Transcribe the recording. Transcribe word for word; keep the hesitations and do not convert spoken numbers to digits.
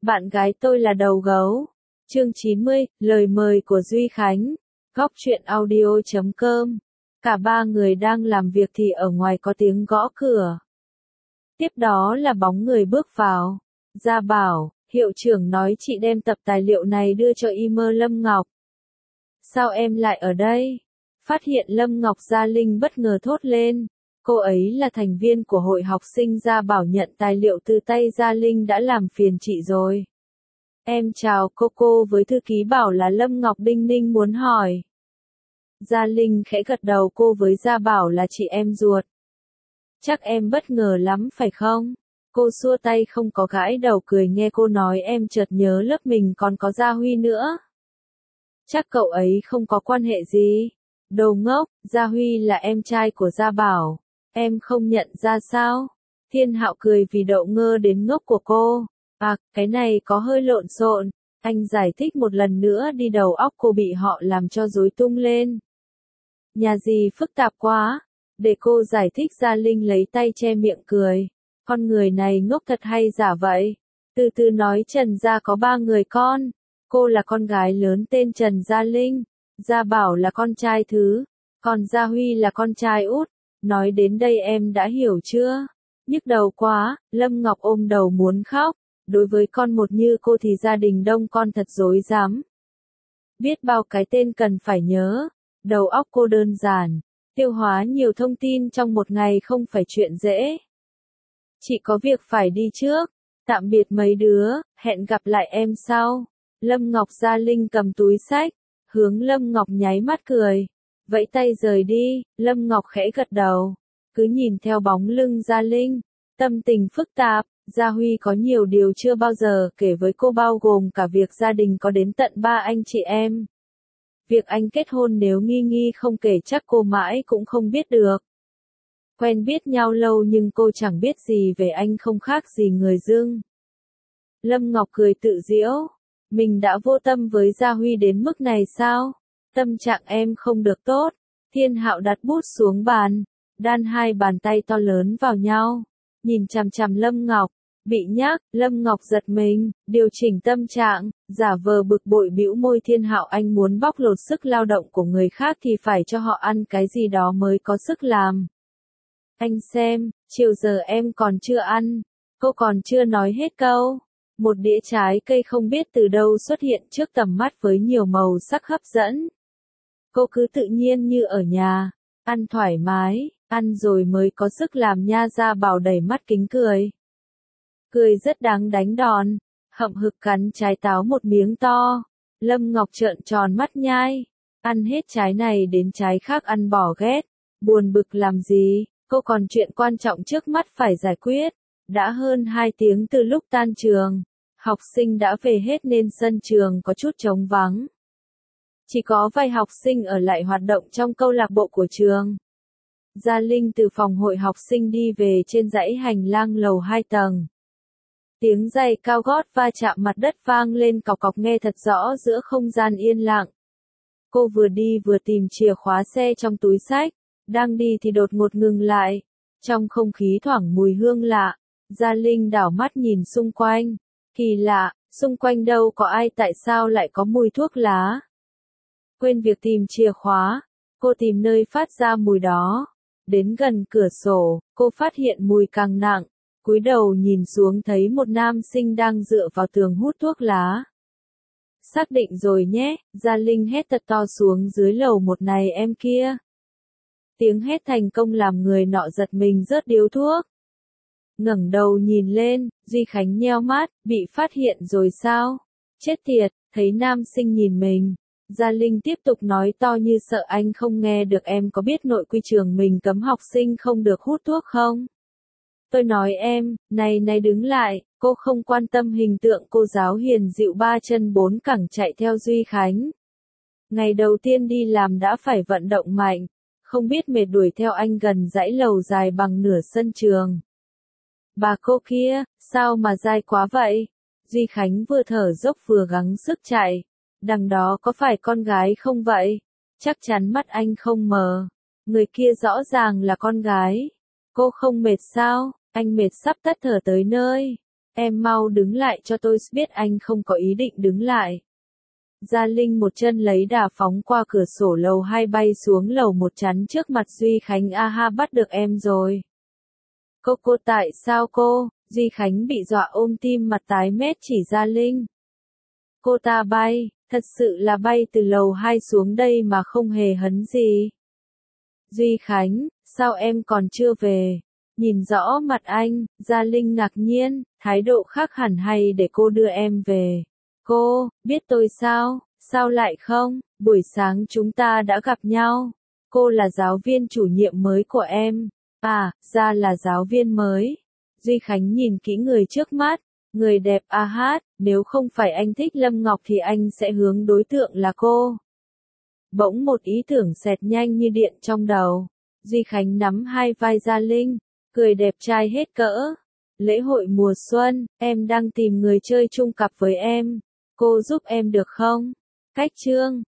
Bạn gái tôi là đầu gấu. Chương chín mươi, lời mời của Duy Khánh. Góc truyện audio chấm com. Cả ba người đang làm việc thì ở ngoài có tiếng gõ cửa. Tiếp đó là bóng người bước vào. Gia Bảo, hiệu trưởng nói chị đem tập tài liệu này đưa cho email Lâm Ngọc. Sao em lại ở đây? Phát hiện Lâm Ngọc, Gia Linh bất ngờ thốt lên. Cô ấy là thành viên của hội học sinh. Gia Bảo nhận tài liệu từ tay Gia Linh, đã làm phiền chị rồi. Em chào cô cô với thư ký bảo là Lâm Ngọc. Đinh Ninh muốn hỏi. Gia Linh khẽ gật đầu, cô với Gia Bảo là chị em ruột. Chắc em bất ngờ lắm phải không? Cô xua tay không có gãi đầu cười, nghe cô nói em chợt nhớ lớp mình còn có Gia Huy nữa. Chắc cậu ấy không có quan hệ gì. Đồ ngốc, Gia Huy là em trai của Gia Bảo. Em không nhận ra sao? Thiên Hạo cười vì đậu ngơ đến ngốc của cô. À, cái này có hơi lộn xộn. Anh giải thích một lần nữa đi, đầu óc cô bị họ làm cho rối tung lên. Nhà gì phức tạp quá. Để cô giải thích. Gia Linh lấy tay che miệng cười. Con người này ngốc thật hay giả vậy? Từ từ nói. Trần gia có ba người con. Cô là con gái lớn tên Trần Gia Linh. Gia Bảo là con trai thứ. Còn Gia Huy là con trai út. Nói đến đây em đã hiểu chưa? Nhức đầu quá. Lâm Ngọc ôm đầu muốn khóc. Đối với con một như cô thì gia đình đông con thật rối rắm. Biết bao cái tên cần phải nhớ. Đầu óc cô đơn giản. Tiêu hóa nhiều thông tin trong một ngày không phải chuyện dễ. Chị có việc phải đi trước. Tạm biệt mấy đứa, hẹn gặp lại em sau. Lâm Ngọc. Gia Linh cầm túi xách, hướng Lâm Ngọc nháy mắt cười. Vẫy tay rời đi. Lâm Ngọc khẽ gật đầu. Cứ nhìn theo bóng lưng Gia Linh. Tâm tình phức tạp. Gia Huy có nhiều điều chưa bao giờ kể với cô, bao gồm cả việc gia đình có đến tận ba anh chị em. Việc anh kết hôn nếu nghi nghi không kể chắc cô mãi cũng không biết được. Quen biết nhau lâu nhưng cô chẳng biết gì về anh, không khác gì người dưng. Lâm Ngọc cười tự giễu. Mình đã vô tâm với Gia Huy đến mức này sao? Tâm trạng em không được tốt. Thiên Hạo đặt bút xuống bàn, đan hai bàn tay to lớn vào nhau. Nhìn chằm chằm Lâm Ngọc. Bị nhắc. Lâm Ngọc giật mình, điều chỉnh tâm trạng, giả vờ bực bội bĩu môi. Thiên Hạo, anh muốn bóc lột sức lao động của người khác thì phải cho họ ăn cái gì đó mới có sức làm. Anh xem, chiều giờ em còn chưa ăn. Cô còn chưa nói hết câu. Một đĩa trái cây không biết từ đâu xuất hiện trước tầm mắt với nhiều màu sắc hấp dẫn. Cô cứ tự nhiên như ở nhà, ăn thoải mái, ăn rồi mới có sức làm nha. Gia Bảo đầy mắt kính cười. Cười rất đáng đánh đòn, hậm hực cắn trái táo một miếng to. Lâm Ngọc trợn tròn mắt nhai. Ăn hết trái này đến trái khác ăn bỏ ghét. Buồn bực làm gì, cô còn chuyện quan trọng trước mắt phải giải quyết. Đã hơn hai tiếng từ lúc tan trường. Học sinh đã về hết nên sân trường có chút trống vắng. Chỉ có vài học sinh ở lại hoạt động trong câu lạc bộ của trường. Gia Linh từ phòng hội học sinh đi về trên dãy hành lang lầu hai tầng. Tiếng giày cao gót va chạm mặt đất vang lên cọc cọc, nghe thật rõ giữa không gian yên lặng. Cô vừa đi vừa tìm chìa khóa xe trong túi xách. Đang đi thì đột ngột ngừng lại. Trong không khí thoảng mùi hương lạ. Gia Linh đảo mắt nhìn xung quanh. Kỳ lạ, xung quanh đâu có ai, tại sao lại có mùi thuốc lá? Quên việc tìm chìa khóa, cô tìm nơi phát ra mùi đó. Đến gần cửa sổ, cô phát hiện mùi càng nặng. Cúi đầu nhìn xuống thấy một nam sinh đang dựa vào tường hút thuốc lá. Xác định rồi nhé, Gia Linh hét thật to xuống dưới lầu một, này em kia. Tiếng hét thành công làm người nọ giật mình rớt điếu thuốc. Ngẩng đầu nhìn lên, Duy Khánh nheo mắt, bị phát hiện rồi sao? Chết tiệt, thấy nam sinh nhìn mình. Gia Linh tiếp tục nói to như sợ anh không nghe được, em có biết nội quy trường mình cấm học sinh không được hút thuốc không? Tôi nói em, này này đứng lại. Cô không quan tâm hình tượng cô giáo hiền dịu ba chân bốn cẳng chạy theo Duy Khánh. Ngày đầu tiên đi làm đã phải vận động mạnh, không biết mệt đuổi theo anh gần dãy lầu dài bằng nửa sân trường. Bà cô kia, sao mà dai quá vậy? Duy Khánh vừa thở dốc vừa gắng sức chạy. Đằng đó có phải con gái không vậy? Chắc chắn mắt anh không mờ. Người kia rõ ràng là con gái. Cô không mệt sao? Anh mệt sắp tắt thở tới nơi. Em mau đứng lại cho tôi biết anh không có ý định đứng lại. Gia Linh một chân lấy đà phóng qua cửa sổ lầu hai bay xuống lầu một chắn trước mặt Duy Khánh. A ha, bắt được em rồi. Cô cô tại sao cô? Duy Khánh bị dọa ôm tim mặt tái mét chỉ Gia Linh. Cô ta bay, thật sự là bay từ lầu hai xuống đây mà không hề hấn gì. Duy Khánh, sao em còn chưa về? Nhìn rõ mặt anh, Gia Linh ngạc nhiên, thái độ khác hẳn. Hay để cô đưa em về? Cô, biết tôi sao? Sao lại không? Buổi sáng chúng ta đã gặp nhau. Cô là giáo viên chủ nhiệm mới của em. À, ra là giáo viên mới. Duy Khánh nhìn kỹ người trước mắt. Người đẹp a hát, nếu không phải anh thích Lâm Ngọc thì anh sẽ hướng đối tượng là cô. Bỗng một ý tưởng xẹt nhanh như điện trong đầu. Duy Khánh nắm hai vai Gia Linh, cười đẹp trai hết cỡ. Lễ hội mùa xuân, em đang tìm người chơi chung cặp với em. Cô giúp em được không? Cách chương